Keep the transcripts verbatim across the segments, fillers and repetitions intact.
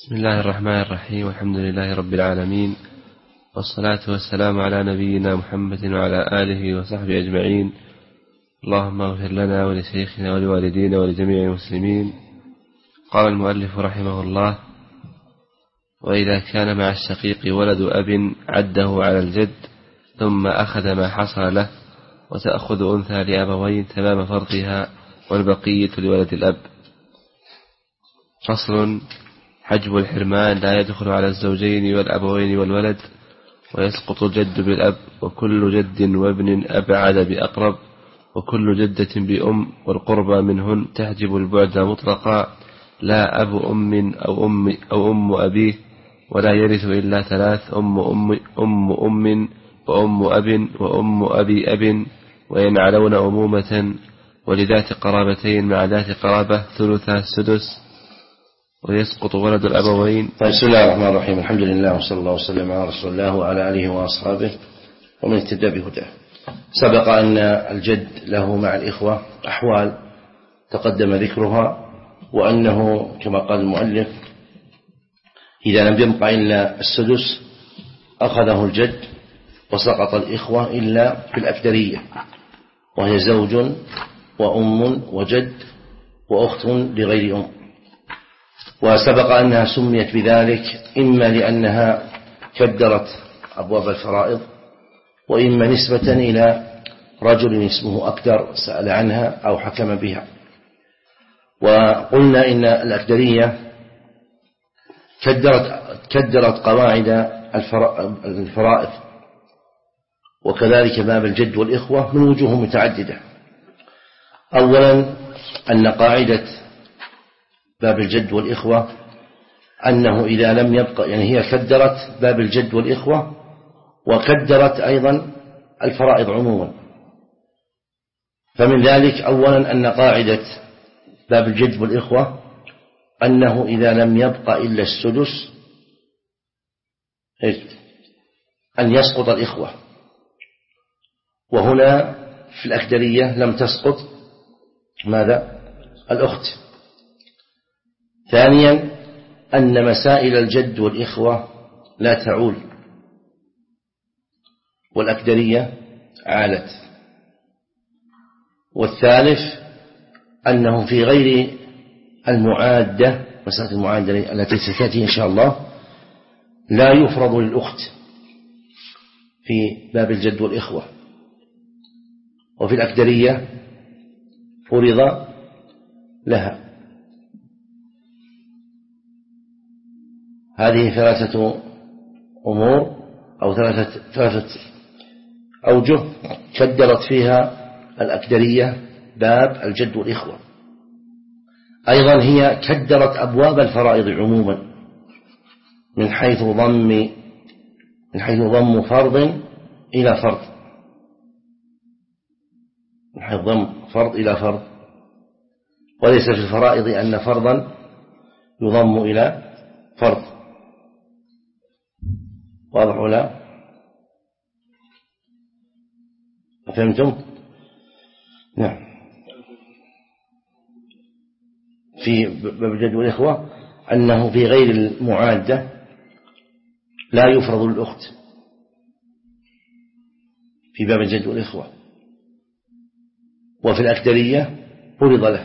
بسم الله الرحمن الرحيم، والحمد لله رب العالمين، والصلاة والسلام على نبينا محمد وعلى آله وصحبه أجمعين. اللهم اغفر لنا ولشيخنا ولوالدينا ولجميع المسلمين. قال المؤلف رحمه الله: وإذا كان مع الشقيق ولد أب عده على الجد ثم أخذ ما حصل له، وتأخذ أنثى لأبوين تمام فرضها والبقية لولد الأب. فصل: حجب الحرمان لا يدخل على الزوجين والأبوين والولد، ويسقط الجد بالأب، وكل جد وابن أبعد بأقرب، وكل جدة بأم والقربى منهن تحجب البعد مطلقا، لا أب أم أو أم, أو أم أبيه، ولا يرث إلا ثلاث: أم أم, أم أم وأم أب وأم أبي أب، وينعلون أمومة، ولذات قرابتين مع ذات قرابة ثلثا السدس، ويسقط ولد الأبوين. بسم الله الرحمن الرحيم. الحمد لله وصلى الله وسلم على رسول الله وعلى آله وأصحابه ومن اهتدى بهداه. سبق أن الجد له مع الإخوة أحوال تقدم ذكرها، وأنه كما قال المؤلف إذا لم يبق إلا السدس أخذه الجد، وسقط الإخوة إلا في الأكدرية، وهي زوج وأم وجد وأخت لغير أم. وسبق أنها سميت بذلك إما لأنها كدرت أبواب الفرائض، وإما نسبة إلى رجل اسمه أكدر سأل عنها أو حكم بها. وقلنا إن الأكدرية كدرت, كدرت قواعد الفرائض، وكذلك باب الجد والإخوة من وجوه متعددة. أولا أن قاعدة باب الجد والإخوة أنه إذا لم يبقى، يعني هي كدرت باب الجد والإخوة وكدرت أيضا الفرائض عموما. فمن ذلك أولا أن قاعدة باب الجد والإخوة أنه إذا لم يبقى إلا السدس أن يسقط الإخوة، وهنا في الأكدرية لم تسقط ماذا؟ الأخت. ثانيا أن مسائل الجد والإخوة لا تعول، والأكدرية عالت. والثالث أنه في غير المعادة، مسألة المعادة التي ستأتي إن شاء الله، لا يفرض للأخت في باب الجد والإخوة، وفي الأكدرية فرض لها. هذه ثلاثة أمور أو ثلاثة, ثلاثة أوجه كدرت فيها الأكدرية باب الجد والإخوة. أيضا هي كدرت أبواب الفرائض عموما من حيث ضم من حيث ضم فرض إلى فرض من حيث ضم فرض إلى فرض، وليس في الفرائض أن فرضا يضم إلى فرض. واضح ولا؟ فهمتم؟ نعم. في باب الجد والإخوة أنه في غير المعادة لا يفرض الأخت في باب الجد والإخوة، وفي الأكدرية فرض له.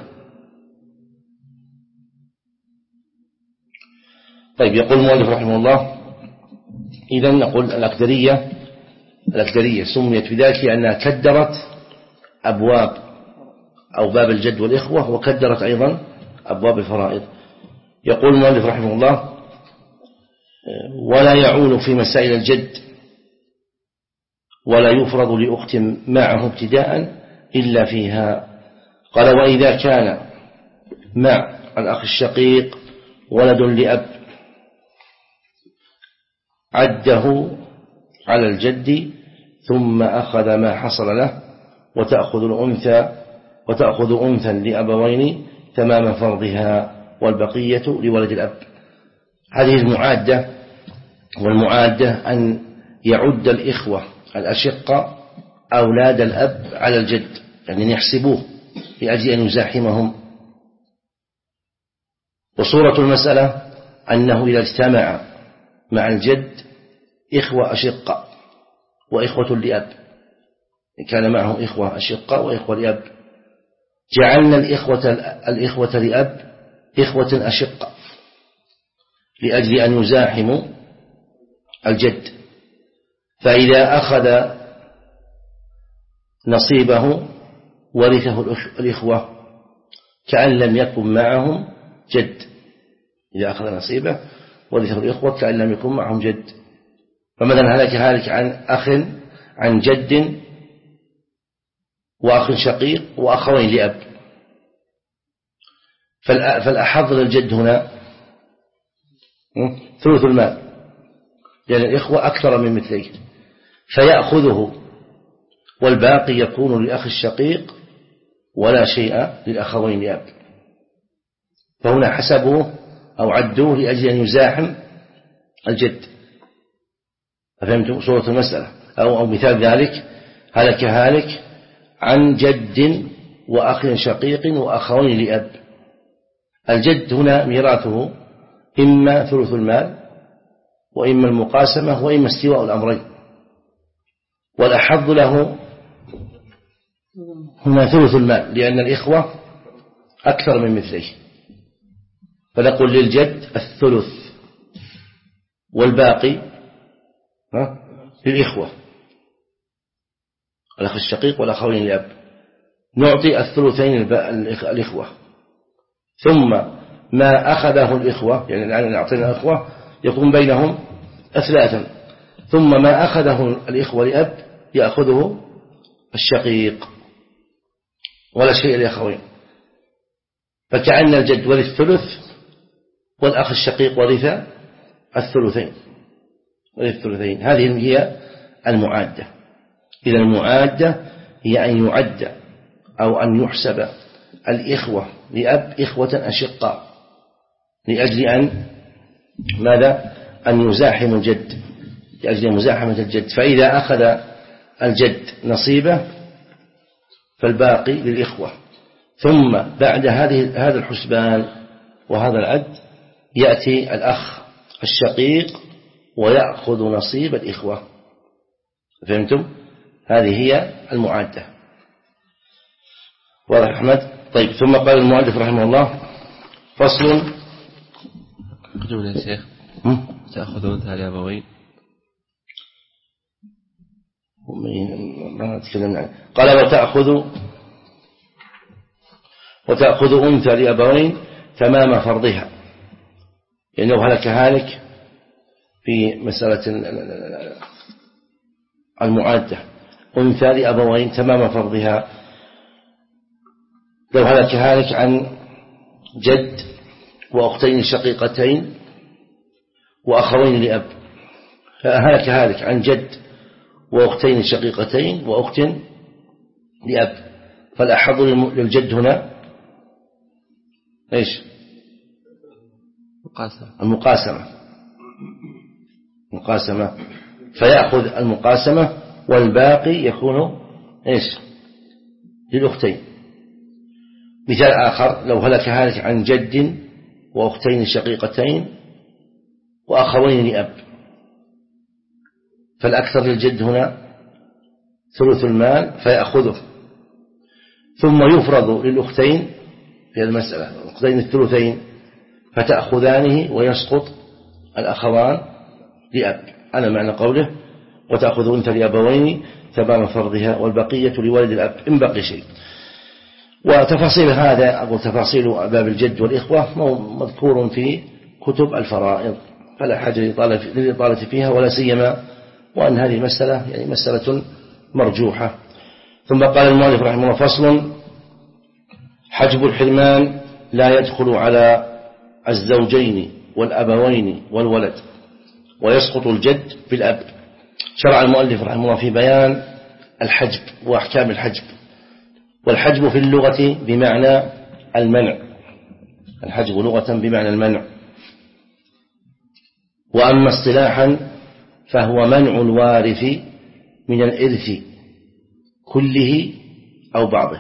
طيب، يقول المؤلف رحمه الله: إذا نقول الأكدرية الأكدرية سميت بذلك لأنها كدرت أبواب أو باب الجد والإخوة، وكدرت أيضا أبواب الفرائض. يقول المؤلف رحمه الله: ولا يعول في مسائل الجد، ولا يفرض لأخت معه ابتداء إلا فيها. قال: وإذا كان مع الأخ الشقيق ولد لأب عده على الجد ثم أخذ ما حصل له، وتأخذ الأنثى وتأخذ أنثى لأبوين تمام فرضها والبقية لولد الأب. هذه المعادة، والمعادة أن يعد الإخوة الأشقة أولاد الأب على الجد، يعني يحسبوه لأجل أن يزاحمهم. وصورة المسألة أنه إذا اجتمع مع الجد إخوة أشقة وإخوة لأب، كان معه إخوة أشقة وإخوة لأب، جعلنا الإخوة, الإخوة لأب إخوة أشقة لأجل أن يزاحموا الجد، فإذا أخذ نصيبه ورثه الإخوة كأن لم يكن معهم جد. إذا أخذ نصيبه ورثه الإخوة كأن لم يكن معهم جد. فمثلا هلك هالك عن أخ عن جد وأخ شقيق وأخوين لأب، فالأحظ للجد هنا ثلث المال، لأن يعني الإخوة أكثر من مثليه فيأخذه، والباقي يكون للأخ الشقيق ولا شيء للأخوين لأب. فهنا حسبوه أو عدوه لأجل أن يزاحم الجد. فهمتم صورة المسألة؟ أو, أو مثال ذلك هلك هالك عن جد وأخ شقيق وأخوين لأب. الجد هنا ميراثه إما ثلث المال وإما المقاسمة وإما استواء الأمرين، والأحظ له هنا ثلث المال لأن الإخوة أكثر من مثليه، فنقول للجد الثلث والباقي للإخوة الأخ الشقيق والأخوين لأب، نعطي الثلثين الإخوة، ثم ما أخذه الإخوة يعني الآن أعطينا الإخوة يكون بينهم أثلاثا، ثم ما أخذه الإخوة لأب يأخذه الشقيق ولا شيء لأخوين، فكأن الجد ورث الثلث والأخ الشقيق ورث الثلثين ورث الثلثين. هذه هي المعادة. إذا المعادة هي أن يعد أو أن يحسب الإخوة لأب إخوة أشقاء لأجل أن ماذا؟ أن يزاحم الجد، لأجل مزاحمة الجد. فإذا أخذ الجد نصيبه فالباقي للإخوة، ثم بعد هذه هذا الحسبان وهذا العد يأتي الأخ الشقيق ويأخذ نصيب الإخوة. فهمتم؟ هذه هي المعادة. واضح أحمد؟ طيب. ثم قال المؤلف رحمه الله فصل. قدونا يا شيخ تأخذون ثاني أبوين ما نتكلم عنه. قال وتأخذ وتأخذ أنثى لأبوين تمام فرضها، لأنه هلك هالك في مسألة المعادة أنثى لأبوين تمام فرضها. لو هلك هالك عن جد وأختين شقيقتين وأخوين لأب، هلك هالك عن جد وأختين شقيقتين وأخت لأب، فالأحظ للجد هنا إيش؟ مقاسمة. المقاسمة مقاسمة فيأخذ المقاسمة والباقي يكون إيش؟ للأختين. مثال آخر لو هلك هالك عن جد وأختين شقيقتين وأخوين لأب، فالأكثر للجد هنا ثلث المال فيأخذه، ثم يفرض للأختين في المسألة الأختين الثلثين فتأخذانه ويسقط الأخوان لأب. هذا معنى قوله وتأخذ أنثى لأبوين تمام فرضها والبقية لولد الأب إن بقي شيء. وتفاصيل هذا أقول تفاصيل باب الجد والإخوة مذكور في كتب الفرائض، فلا حاجة للإطالة فيها، ولا سيما وأن هذه المسألة يعني مسألة مرجوحة. ثم قال المؤلف رحمه الله فصل. حجب الحرمان لا يدخل على الزوجين والأبوين والولد، ويسقط الجد بالأب. شرع المؤلف رحمه الله في بيان الحجب وأحكام الحجب. والحجب في اللغة بمعنى المنع، الحجب لغة بمعنى المنع، وأما اصطلاحا فهو منع الوارث من الإرث كله أو بعضه،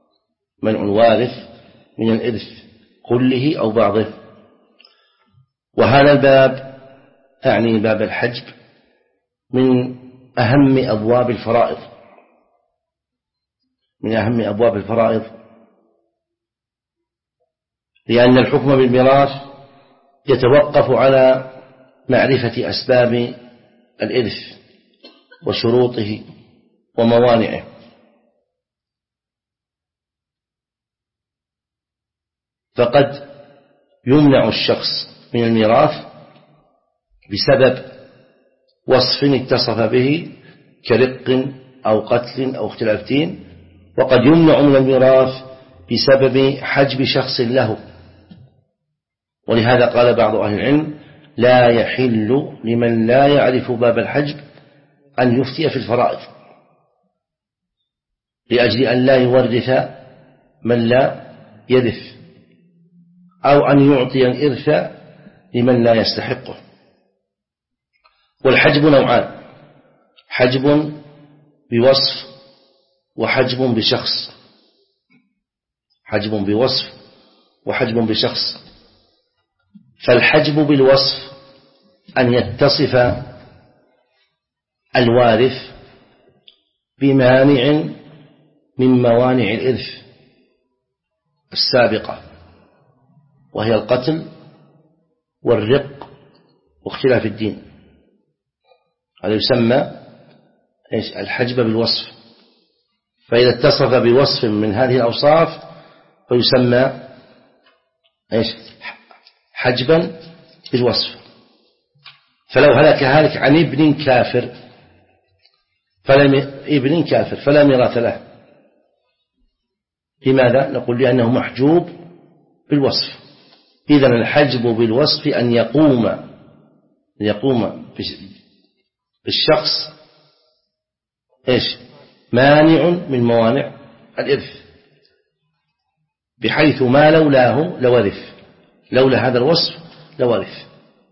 منع الوارث من الإرث كله أو بعضه. وهذا الباب أعني باب الحجب من أهم أبواب الفرائض من أهم أبواب الفرائض لأن الحكم بالميراث يتوقف على معرفة أسباب الإرث وشروطه وموانعه. فقد يمنع الشخص من الميراث بسبب وصف اتصف به كرق أو قتل أو اختلاف دين، وقد يمنع من الميراث بسبب حجب شخص له. ولهذا قال بعض أهل العلم: لا يحل لمن لا يعرف باب الحجب أن يفتي في الفرائض، لأجل أن لا يورث من لا يرث، أو أن يعطي الإرث لمن لا يستحقه. والحجب نوعان: حجب بوصف وحجب بشخص. حجب بوصف وحجب بشخص. فالحجب بالوصف أن يتصف الوارث بمانع من موانع الإرث السابقة، وهي القتل والرق واختلاف الدين. هذا يسمى الحجب بالوصف. فإذا اتصف بوصف من هذه الأوصاف فيسمى حجبا بالوصف. فلو هلك هالك عن ابن كافر فلم ابن كافر فلا ميراث له. لماذا؟ نقول لأنه محجوب بالوصف. إذن الحجب بالوصف أن يقوم يقوم بالشخص إيش مانع من موانع الإرث، بحيث ما لولاه لورث، لولا هذا الوصف لورث.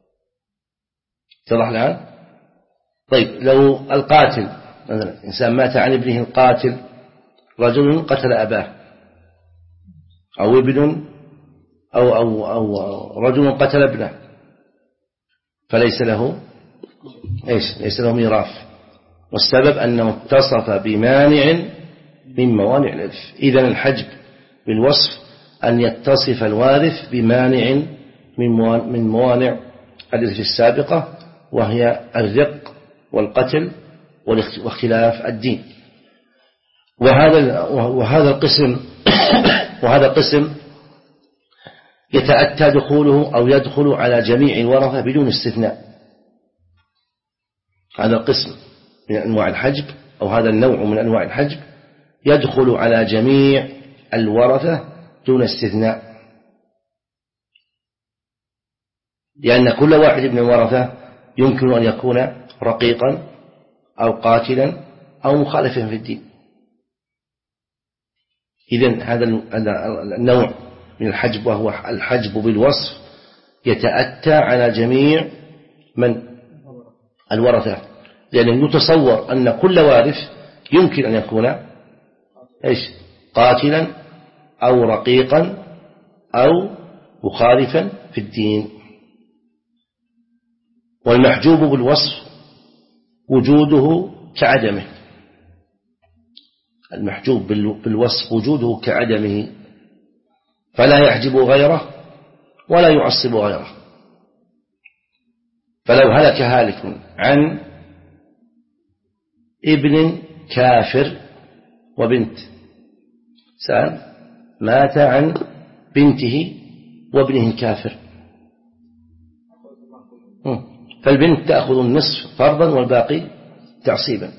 اتضح الآن؟ طيب، لو القاتل مثلا إنسان مات عن ابنه القاتل، رجل قتل أباه، أو ابن أو, أو, أو رجل قتل ابنه، فليس له إيش ليس له ميراث، والسبب أنه اتصف بمانع من موانع الإرث. إذن الحجب بالوصف أن يتصف الوارث بمانع من موانع الإرث السابقة، وهي الرق والقتل واختلاف الدين. وهذا وهذا القسم وهذا القسم يتأتى دخوله أو يدخل على جميع الورثة بدون استثناء. هذا القسم من أنواع الحجب، أو هذا النوع من أنواع الحجب، يدخل على جميع الورثة دون استثناء، لأن كل واحد من الورثة يمكن أن يكون رقيقا أو قاتلا أو مخالفا في الدين. إذن هذا النوع من الحجب، وهو الحجب بالوصف، يتأتى على جميع من الورثة، لأنه يتصور أن كل وارث يمكن أن يكون إيش قاتلا أو رقيقا أو مخالفا في الدين. والمحجوب بالوصف وجوده كعدمه. المحجوب بالوصف وجوده كعدمه، فلا يحجب غيره ولا يعصب غيره. فلو هلك هالك عن ابن كافر وبنت، سأل مات عن بنته وابنه كافر، فالبنت تأخذ النصف فرضا والباقي تعصيبا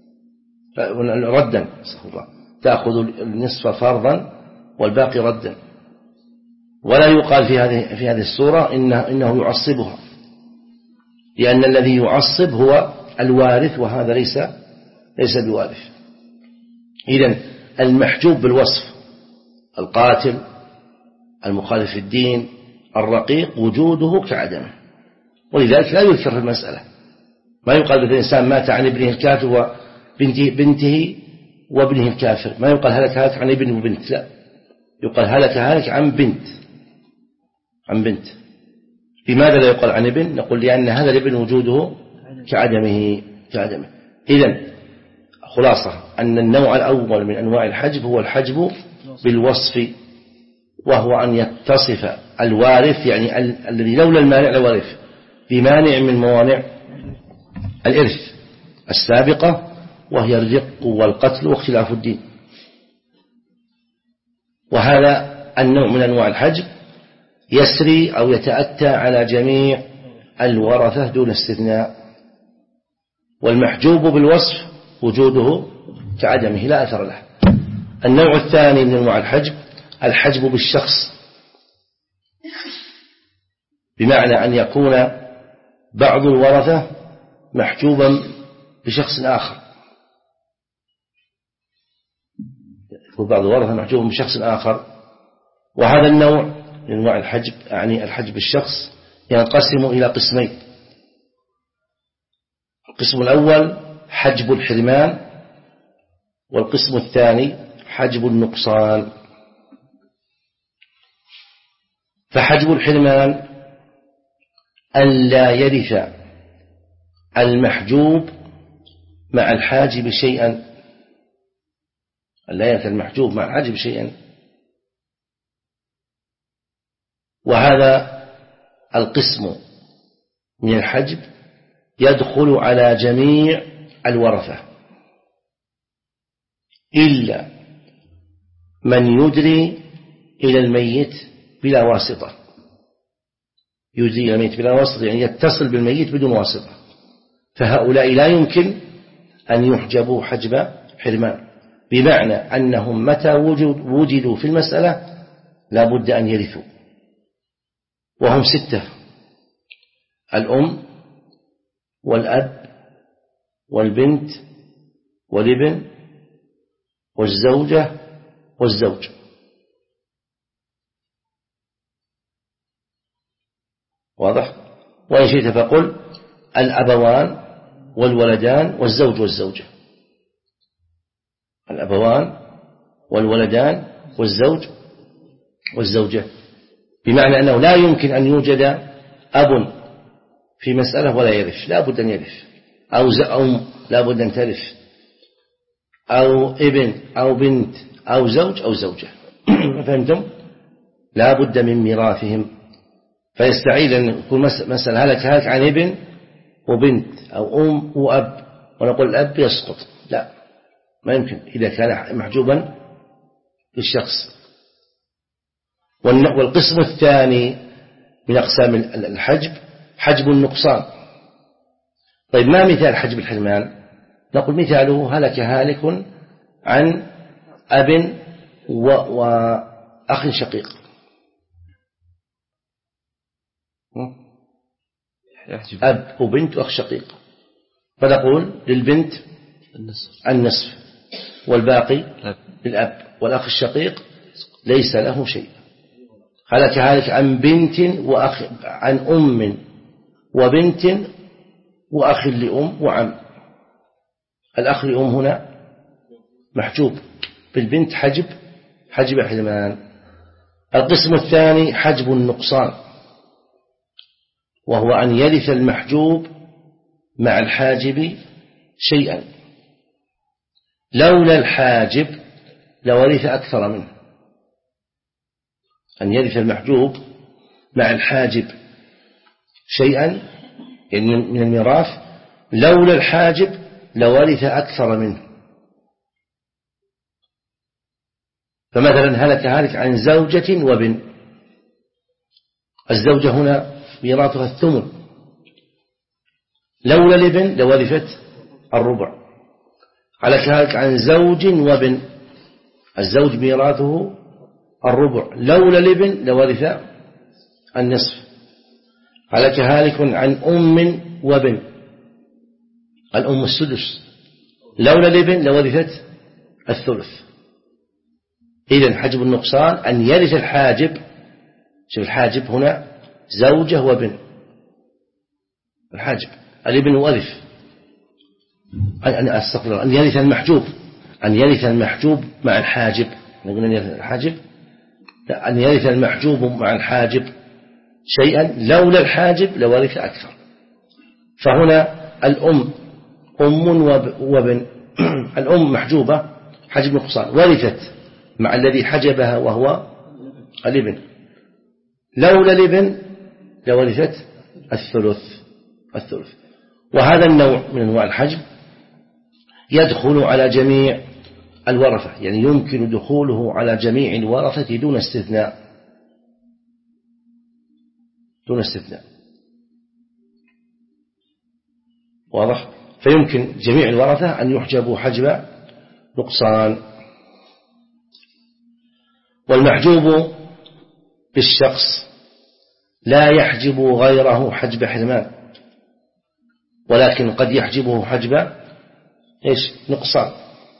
ردا، تأخذ النصف فرضا والباقي ردا. ولا يقال في هذه في هذه الصورة إنه, إنه يعصبها، لأن الذي يعصب هو الوارث، وهذا ليس ليس بوارث. إذن المحجوب بالوصف القاتل المخالف في الدين الرقيق وجوده كعدمه، ولذلك لا يذكر في المسألة. ما يقال بالإنسان مات عن ابنه الكافر وبنته بنته وابنه الكافر، ما يقال هلك هلك عن ابن وبنت، لا، يقال هلك هلك عن بنت عن بنت لماذا لا يقال عن ابن؟ نقول لأن هذا الابن وجوده كعدمه كعدمه. إذن خلاصة أن النوع الأول من أنواع الحجب هو الحجب بالوصف، وهو أن يتصف الوارث، يعني ال الذي لولا المانع لوارث، بمانع من موانع الإرث السابقة، وهي الرق والقتل واختلاف الدين. وهذا النوع من أنواع الحجب يسري أو يتأتى على جميع الورثة دون استثناء. والمحجوب بالوصف وجوده كعدمه لا أثر له. النوع الثاني من أنواع الحجب الحجب بالشخص، بمعنى أن يكون بعض الورثة محجوبا بشخص آخر، يكون بعض الورثة محجوبا بشخص آخر. وهذا النوع من أنواع الحجب، يعني الحجب بالشخص، ينقسم إلى قسمين. القسم الأول حجب الحرمان، والقسم الثاني حجب النقصان. فحجب الحرمان أن لا يرث المحجوب مع الحاجب شيئا، أن لا يرث المحجوب مع الحاجب شيئا. وهذا القسم من الحجب يدخل على جميع الورثة إلا من يدري إلى الميت بلا واسطة. يدري إلى الميت بلا واسطة يعني يتصل بالميت بدون واسطة، فهؤلاء لا يمكن أن يحجبوا حجب حرمان، بمعنى أنهم متى وجدوا في المسألة لا بد أن يرثوا. وهم ستة: الأم والأب والبنت والابن والزوجة والزوج. واضح؟ وإن شئت فقل الأبوان والولدان والزوج والزوجة. الأبوان والولدان والزوج والزوجة، بمعنى أنه لا يمكن أن يوجد أب في مسألة ولا يرث، لا بد أن يرث، أو أم لا بد أن ترث، أو ابن أو بنت أو زوج أو زوجة. فهمتم؟ لا بد من ميراثهم. فيستعيد أن يكون مسألة هلك هلك عن ابن وبنت أو أم وأب، ونقول الأب يسقط، لا، ما يمكن إذا كان محجوبا للشخص. والقسم الثاني من أقسام الحجب حجب النقصان. طيب ما مثال حجب الحرمان؟ نقول مثاله هلك هالك عن أب وأخ شقيق. أب وبنت وأخ شقيق، فنقول للبنت النصف, النصف والباقي للأب، والأخ الشقيق ليس له شيء. هلك هالك عن بنت وأخ، عن أم وبنت وأخ لأم وعم. الأخ لأم هنا محجوب، بالبنت حجب حجب حرمان. القسم الثاني حجب النقصان، وهو أن يرث المحجوب مع الحاجب شيئا، لولا الحاجب لورث أكثر منه. أن يرث المحجوب مع الحاجب شيئا يعني من الميراث، لولا الحاجب لورث أكثر منه. فمثلا هلك هالك عن زوجة وابن، الزوجة هنا ميراثها الثمن، لولا الابن لورثت الربع. هلك هالك عن زوج وابن، الزوج ميراثه الربع، لولا الابن لورث النصف. هلك هالك عن أم وابن، الأم السدس، لولا الابن لورثت الثلث. إذن حجب النقصان أن يرث الحاجب، شوف الحاجب هنا زوجة وابن، الحاجب الابن ورث، أن أستغفر أن يرث المحجوب، أن يرث المحجوب مع الحاجب، نقول أن يرث الحاجب، أن يرث المحجوب مع الحاجب شيئا لولا الحاجب لورث أكثر. فهنا الأم أم وابن الأم محجوبة حجب نقصان ورثت مع الذي حجبها وهو الابن، لولا الابن لورثت الثلث الثلث. وهذا النوع من أنواع الحجب يدخل على جميع الورثة، يعني يمكن دخوله على جميع الورثة دون استثناء دون استثناء واضح؟ فيمكن جميع الورثة أن يحجبوا حجب نقصان. والمحجوب بالشخص لا يحجب غيره حجب حرمان، ولكن قد يحجبه حجب إيش؟ نقصان.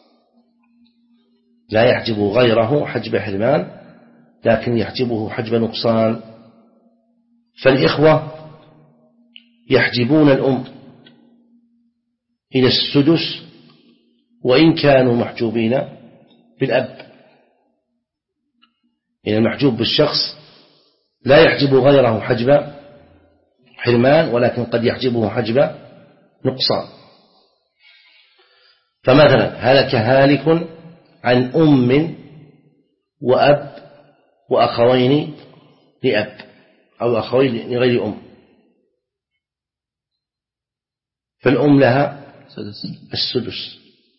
لا يحجب غيره حجب حرمان لكن يحجبه حجب نقصان. فالإخوة يحجبون الأم إلى السدس وإن كانوا محجوبين بالأب. إن المحجوب بالشخص لا يحجب غيره حجب حرمان ولكن قد يحجبه حجب نقصان. فمثلا هلك هالك عن أم وأب وأخوين لأب أو أخوين لغير أم، فالأم لها السدس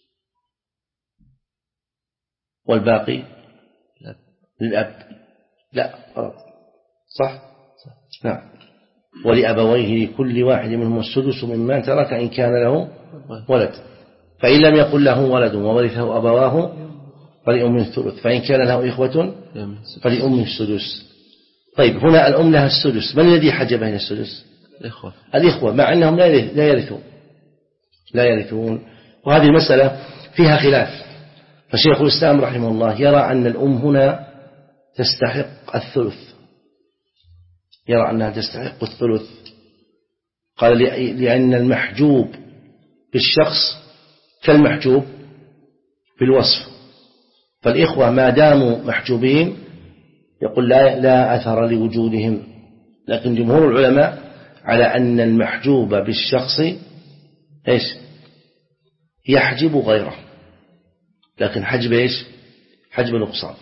والباقي للأب. لا غلط، صح؟ نعم. ولأبويه لكل واحد منهم السدس مما ترك إن كان له ولد، فإن لم يكن له ولد وورثه أبواه فلأم الثلث، فإن كان له إخوة فلأم السدس. طيب هنا الأم لها السدس، من الذي حجب هنا السدس؟ الإخوة. الإخوة مع أنهم لا يرثون لا يرثون وهذه المسألة فيها خلاف. فشيخ الإسلام رحمه الله يرى أن الأم هنا تستحق الثلث، يرى أنها تستحق الثلث. قال لأن المحجوب بالشخص كالمحجوب بالوصف، فالإخوة ما داموا محجوبين يقول لا, لا أثر لوجودهم. لكن جمهور العلماء على أن المحجوب بالشخص إيش؟ يحجب غيره، لكن حجب إيش؟ حجب نقصان.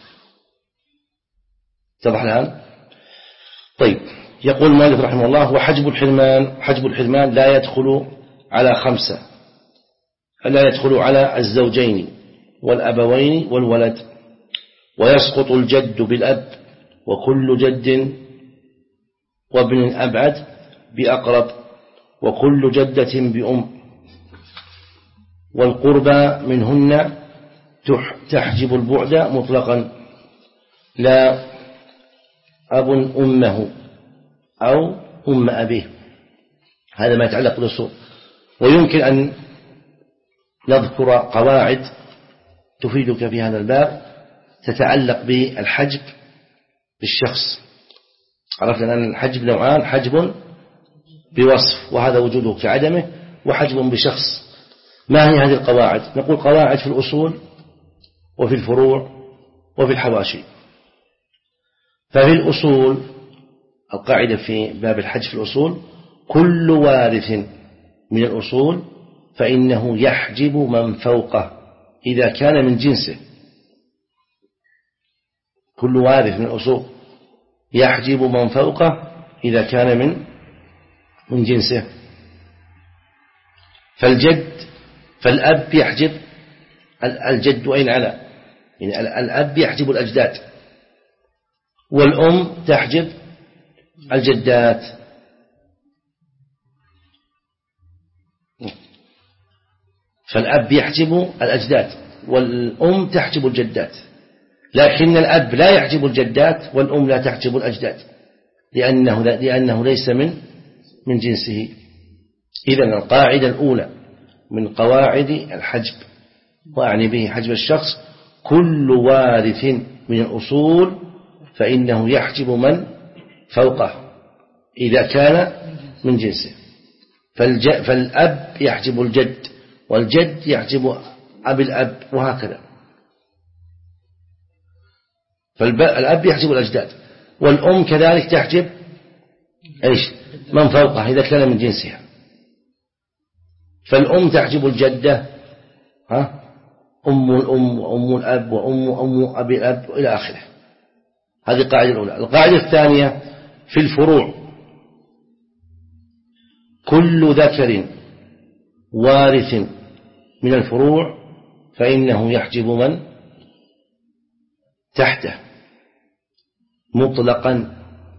اتضح الآن؟ طيب يقول مالك رحمه الله وحجب الحرمان حجب الحرمان لا يدخل على خمسة، لا يدخل على الزوجين والأبوين والولد، ويسقط الجد بالأب وكل جد وابن أبعد بأقرب وكل جدة بأم، والقربى منهن تحجب البعد مطلقا لا أب أمه أو أم أبيه. هذا ما يتعلق بالأصول. ويمكن أن نذكر قواعد تفيدك في هذا الباب تتعلق بالحجب بالشخص. عرفنا أن الحجب نوعان: حجب بوصف وهذا وجوده كعدمه، وحجب بشخص. ما هي هذه القواعد؟ نقول قواعد في الأصول وفي الفروع وفي الحواشي. ففي الأصول القاعدة في باب الحج في الأصول: كل وارث من الأصول فإنه يحجب من فوقه إذا كان من جنسه. كل وارث من الأصول يحجب من فوقه إذا كان من من جنسه. فالجد فالأب يحجب الجد وإن على، يعني الأب يحجب الأجداد، والأم تحجب الجدات. فالأب يحجب الأجداد والأم تحجب الجدات، لكن الأب لا يحجب الجدات والأم لا تحجب الأجداد لأنه, لأنه ليس من من جنسه. إذن القاعدة الأولى من قواعد الحجب، وأعني به حجب الشخص: كل وارث من الأصول فإنه يحجب من فوقه إذا كان من جنسه. فالأب يحجب الجد والجد يحجب أبي الأب وهكذا. فالأب يحجب الأجداد والأم كذلك تحجب إيش من فوقها إذا كان من جنسها. فالأم تحجب الجدة ها أم الأم وأم الأب وأم أم أبي الأب إلى آخره. هذه القاعدة الأولى. القاعدة الثانية في الفروع: كل ذكر وارث من الفروع فإنه يحجب من تحته مطلقا،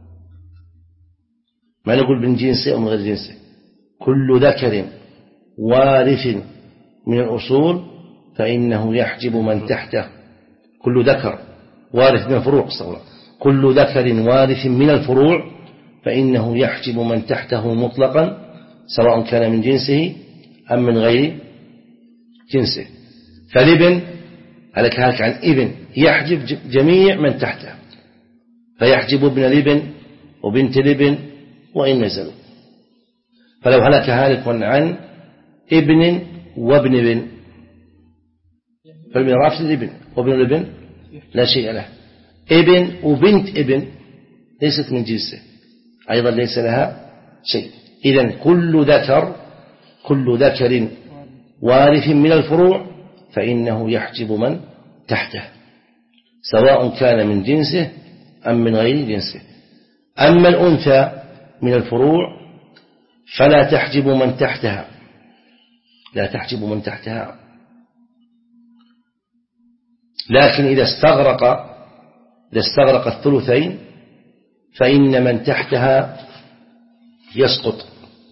ما نقول من جنسه أو من غير جنسه. كل ذكر وارث من الأصول فإنه يحجب من تحته. كل ذكر وارث من الفروع صورة. كل ذكر وارث من الفروع فإنه يحجب من تحته مطلقا سواء كان من جنسه أم من غير جنسه. فالابن على كهلك عن ابن يحجب جميع من تحته، فيحجب ابن الابن وبنت الابن وإن نزلوا. فلو هلك هالك عن ابن وابن ابن فالميراث للابن، وابن الابن لا شيء له. ابن وبنت ابن ليست من جنسه أيضا ليس لها شيء. إذن كل ذكر كل ذكر وارث من الفروع فإنه يحجب من تحته سواء كان من جنسه أم من غير جنسه. أما الأنثى من الفروع فلا تحجب من تحتها لا تحجب من تحتها لكن إذا استغرق إذا استغرق الثلثين فإن من تحتها يسقط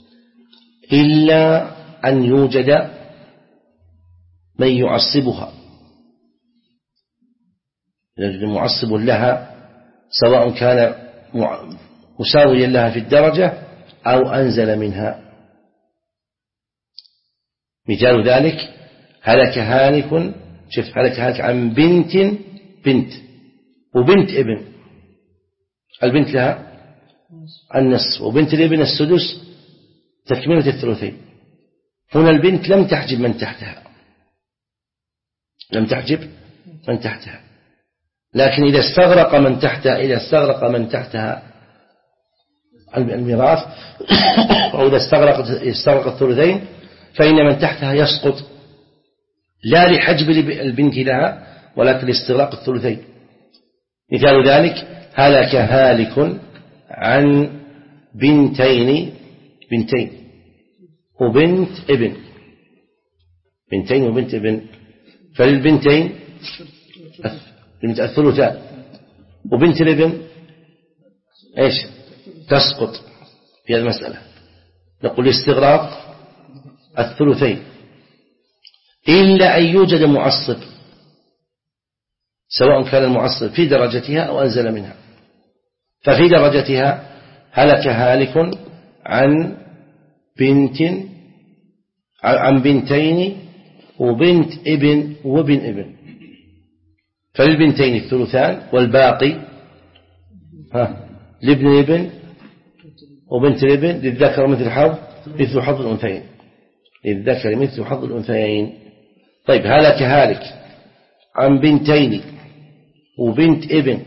إلا أن يوجد من يعصبها، يوجد معصب لها سواء كان مساويا لها في الدرجة أو أنزل منها. مثال ذلك: هلك هالك شوف هلك هالك عن بنت بنت وبنت ابن. البنت لها النصف وبنت الابن السدس تكملة الثلثين. هنا البنت لم تحجب من تحتها لم تحجب من تحتها لكن إذا استغرق من تحتها إذا استغرق من تحتها الميراث أو إذا استغرق استغرق الثلثين فإن من تحتها يسقط لا لحجب البنت لها ولكن لاستغراق الثلثين. مثال ذلك: هلك هالك عن بنتين بنتين وبنت ابن بنتين وبنت ابن فللبنتين الثلثان وبنت الابن ايش تسقط في هذه المسألة. نقول استغراق الثلثين إلا أن يوجد معصب سواء كان المعصب في درجتها أو أنزل منها. ففي درجتها هلك هالك عن بنت عن بنتين وبنت ابن وابن ابن فللبنتين الثلثان والباقي ها لابن الابن وبنت الابن للذكر مثل حظ مثل حظ الأنثيين للذكر مثل حظ الأنثيين. طيب هلك هالك عن بنتين وبنت ابن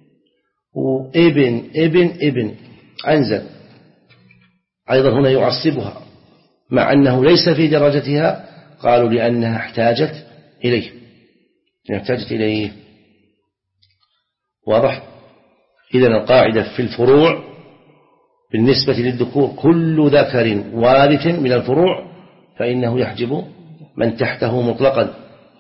وابن ابن ابن أنزل أيضا هنا يعصبها مع أنه ليس في درجتها. قالوا لأنها احتاجت إليه احتاجت إليه. واضح؟ إذن القاعدة في الفروع بالنسبة للذكور: كل ذكر وارث من الفروع فإنه يحجب من تحته مطلقا.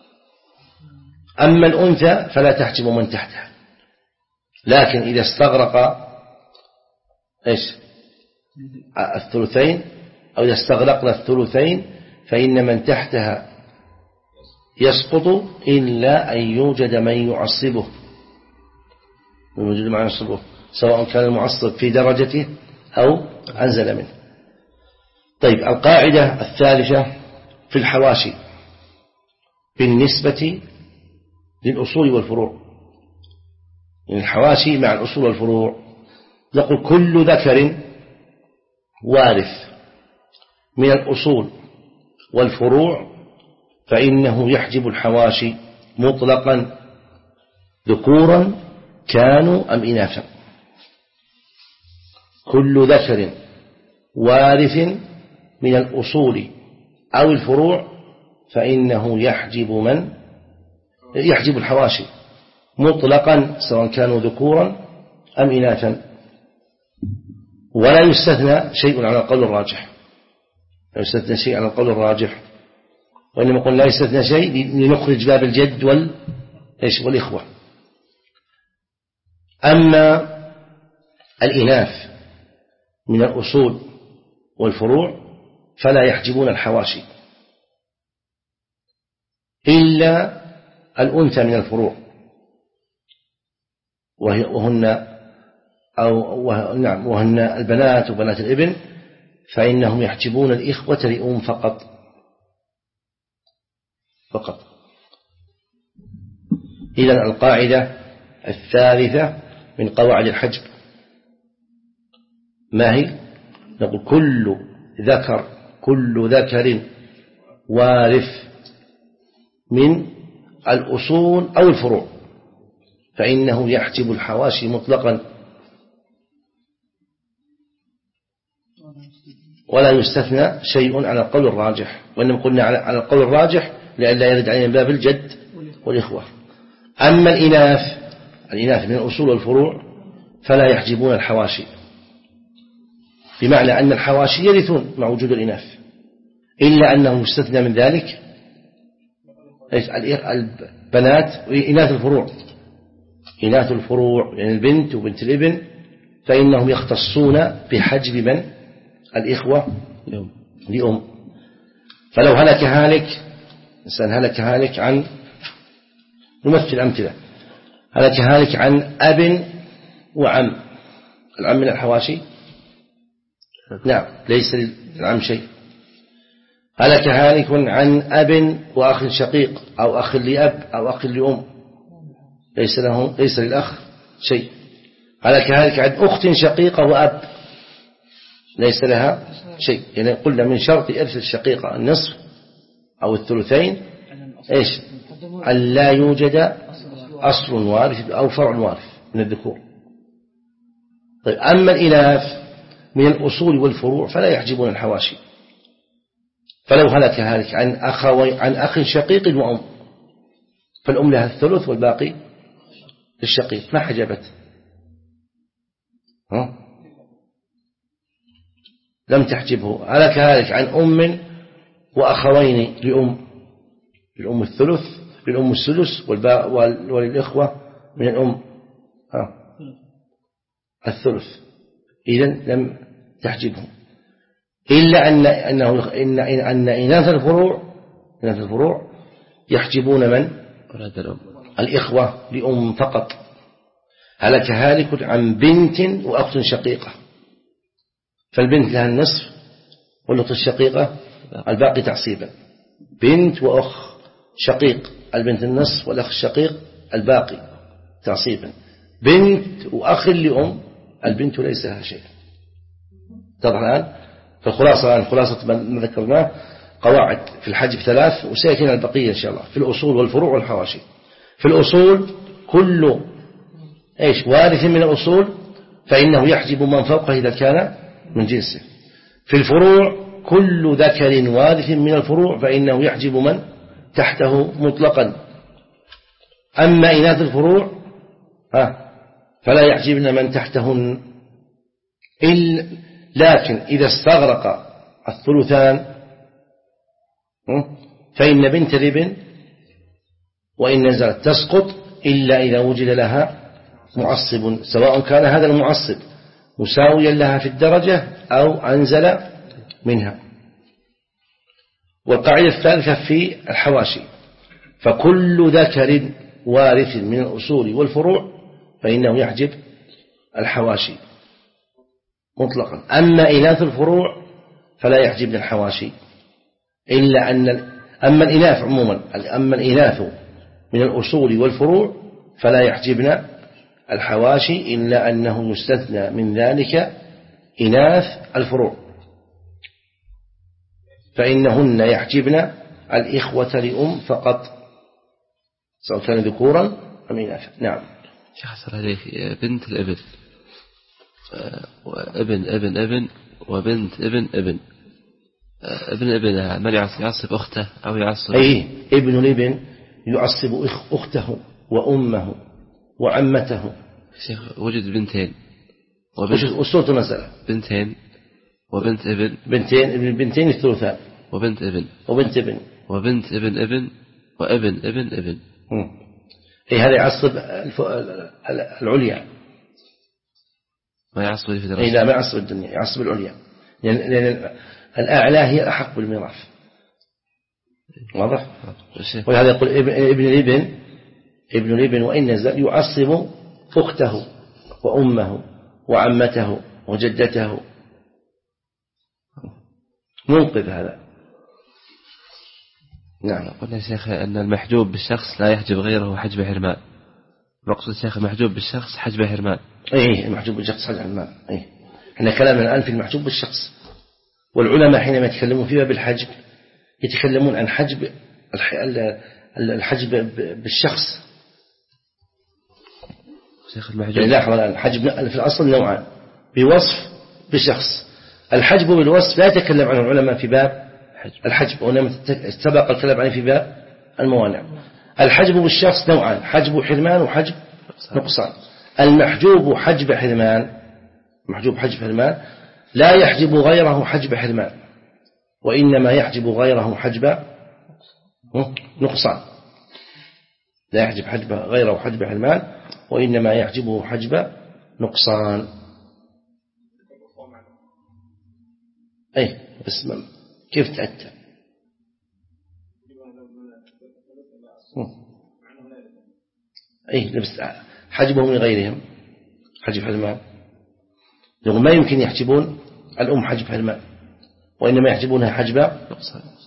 أما الأنثى فلا تحجب من تحتها لكن إذا استغرق إيش الثلثين أو إذا استغرقنا الثلثين فإن من تحتها يسقط إلا أن يوجد من يعصبه من وجود من يعصبه سواء كان المعصب في درجته أو أنزل منه. طيب القاعدة الثالثة في الحواشي بالنسبة للأصول والفروع. الحواشي مع الأصول والفروع نقول: كل ذكر وارث من الأصول والفروع فإنه يحجب الحواشي مطلقا ذكورا كانوا أم إناثا. كل ذكر وارث من الأصول أو الفروع فإنه يحجب من يحجب الحواشي مطلقا سواء كانوا ذكورا أم إناثا، ولا يستثنى شيء على القول الراجح، لا يستثنى شيء على القول الراجح، وإنما قلنا لا يستثنى شيء لنخرج باب الجد وال إيش والإخوة. أما الإناث من الأصول والفروع فلا يحجبون الحواشي إلا الأنثى من الفروع وهن أو وه نعم وهن البنات وبنات الابن، فإنهم يحجبون الإخوة لأم فقط فقط. إذن القاعدة الثالثة من قواعد الحجب ما هي؟ نقول كل ذكر كل ذكر وارث من الأصول أو الفروع فإنه يحجب الحواشي مطلقا ولا يستثنى شيء على القول الراجح، وإنما قلنا على القول الراجح لئلا يرد علينا باب الجد والإخوة. أما الإناث الإناث من الأصول والفروع فلا يحجبون الحواشي، بمعنى أن الحواشي يرثون مع وجود الإناث، إلا أنه يستثنى من ذلك البنات وإناث الفروع. إناث الفروع يعني البنت وبنت الابن فإنهم يختصون بحجب من الإخوة لأم. فلو هلك هالك إنسان هلك هالك عن نمثل أمثلة هلك هالك عن أب وعم، العم من الحواشي نعم ليس للعم شيء. هلك هالك عن أب وأخ شقيق أو أخ لأب أو أخ لأم ليس له ليس للأخ شيء. هلك هالك عن أخت شقيقة وأب ليس لها شيء. يعني قلنا من شرط إرث الشقيقة النصف أو الثلثين إيش أن لا يوجد أصل وارث أو فرع وارث من الذكور. طيب أما الإناث من الأصول والفروع فلا يحجبون الحواشي، فلو هلك هالك عن أخوي عن أخ شقيق وأم فالأم لها الثلث والباقي للشقيق ما حجبت ها؟ لم تحجبه. هلك هالك عن أم وأخوين لأم للأم الثلث للأم السدس وللإخوة من الأم ها الثلث، إذن لم تحجبهم، إلا أن أنه إن أن إناث الفروع إناث الفروع يحجبون من الإخوة لأم فقط. هلك هالك عن بنت وأخت شقيقة فالبنت لها النصف والأخت الشقيقة الباقي تعصيبا. بنت وأخ شقيق البنت النصف والأخ الشقيق الباقي تعصيبا. بنت وأخ لأم البنت ليس لها شيء. طبعا الآن فالخلاصة الآن خلاصة ما ذكرناه قواعد في الحجب ثلاث وسيأتينا البقية إن شاء الله في الأصول والفروع والحواشي. في الأصول كل إيش وارث من الأصول فإنه يحجب من فوقه إذا كان من جنسه. في الفروع كل ذكر وارث من الفروع فإنه يحجب من تحته مطلقا. أما إناث الفروع ها فلا يحجبن من تحتهن، لكن إذا استغرق الثلثان فإن بنت الابن وإن نزلت تسقط إلا إذا وجد لها معصب، سواء كان هذا المعصب مساويا لها في الدرجة أو أنزل منها. والقاعدة الثالثة في الحواشي فكل ذكر وارث من الأصول والفروع فإنه يحجب الحواشي مطلقا. أما إناث الفروع فلا يحجبن الحواشي، إلا أن أما الإناث عموما أما الإناث من الأصول والفروع فلا يحجبن الحواشي إلا أنه يستثنى من ذلك إناث الفروع فإنهن يحجبن الإخوة لأم فقط سواء كان ذكورا أم إناثا. نعم. شيخ حسن عليك بنت الابن ابن ابن ابن وبنت ابن ابن ابن ابنها من يعصب أخته أو يعصب أي ابن الابن يعصب أخته وأمه وعمته. شيخ وجد بنتين وصوت المسألة بنتين وبنت ابن بنتين ابن بنتين الثلثان وبنت ابن وبنت ابن وبنت ابن ابن وابن ابن ابن. أي هذا يعصب العليا ما يعصب في درجة. أي لا ما يعصب الدنيا يعصب العليا لأن, لأن الأعلى هي أحق بالميراث. واضح؟ ولهذا يقول ابن, ابن الابن ابن الابن وإن نزل يعصب أخته وأمه وعمته وجدته. منقذ هذا. نعم. قلنا يا شيخ أن المحجوب بالشخص لا يحجب غيره حجب حرمان. مقصود شيخ المحجوب بالشخص حجب حرمان. أي المحجوب بالشخص حجب حرمان. أي احنا كلامنا الآن في المحجوب بالشخص. والعلماء حينما يتكلمون فيها بالحجب يتكلمون عن حجب الحجب بالشخص. شيخ المحجوب. يعني لاحظ الآن الحجب في الأصل نوعان بوصف بشخص. الحجب بالوصف لا يتكلم عنه العلماء في باب الحجب وإنما سبق الكلام عنه في باب الموانع. الحجب بالشخص نوعان حجب حرمان وحجب نقصان. المحجوب حجب حرمان محجوب حجب حرمان لا يحجب غيره حجب حرمان وإنما يحجب غيره حجب نقصان. لا يحجب حجب غيره حجب حرمان وإنما يحجبه حجب نقصان. أي بس كيف تأتى أي لبس حجبهم من غيرهم حجب حرمان. ما يمكن يحجبون الأم حجب حرمان وإنما يحجبونها حجب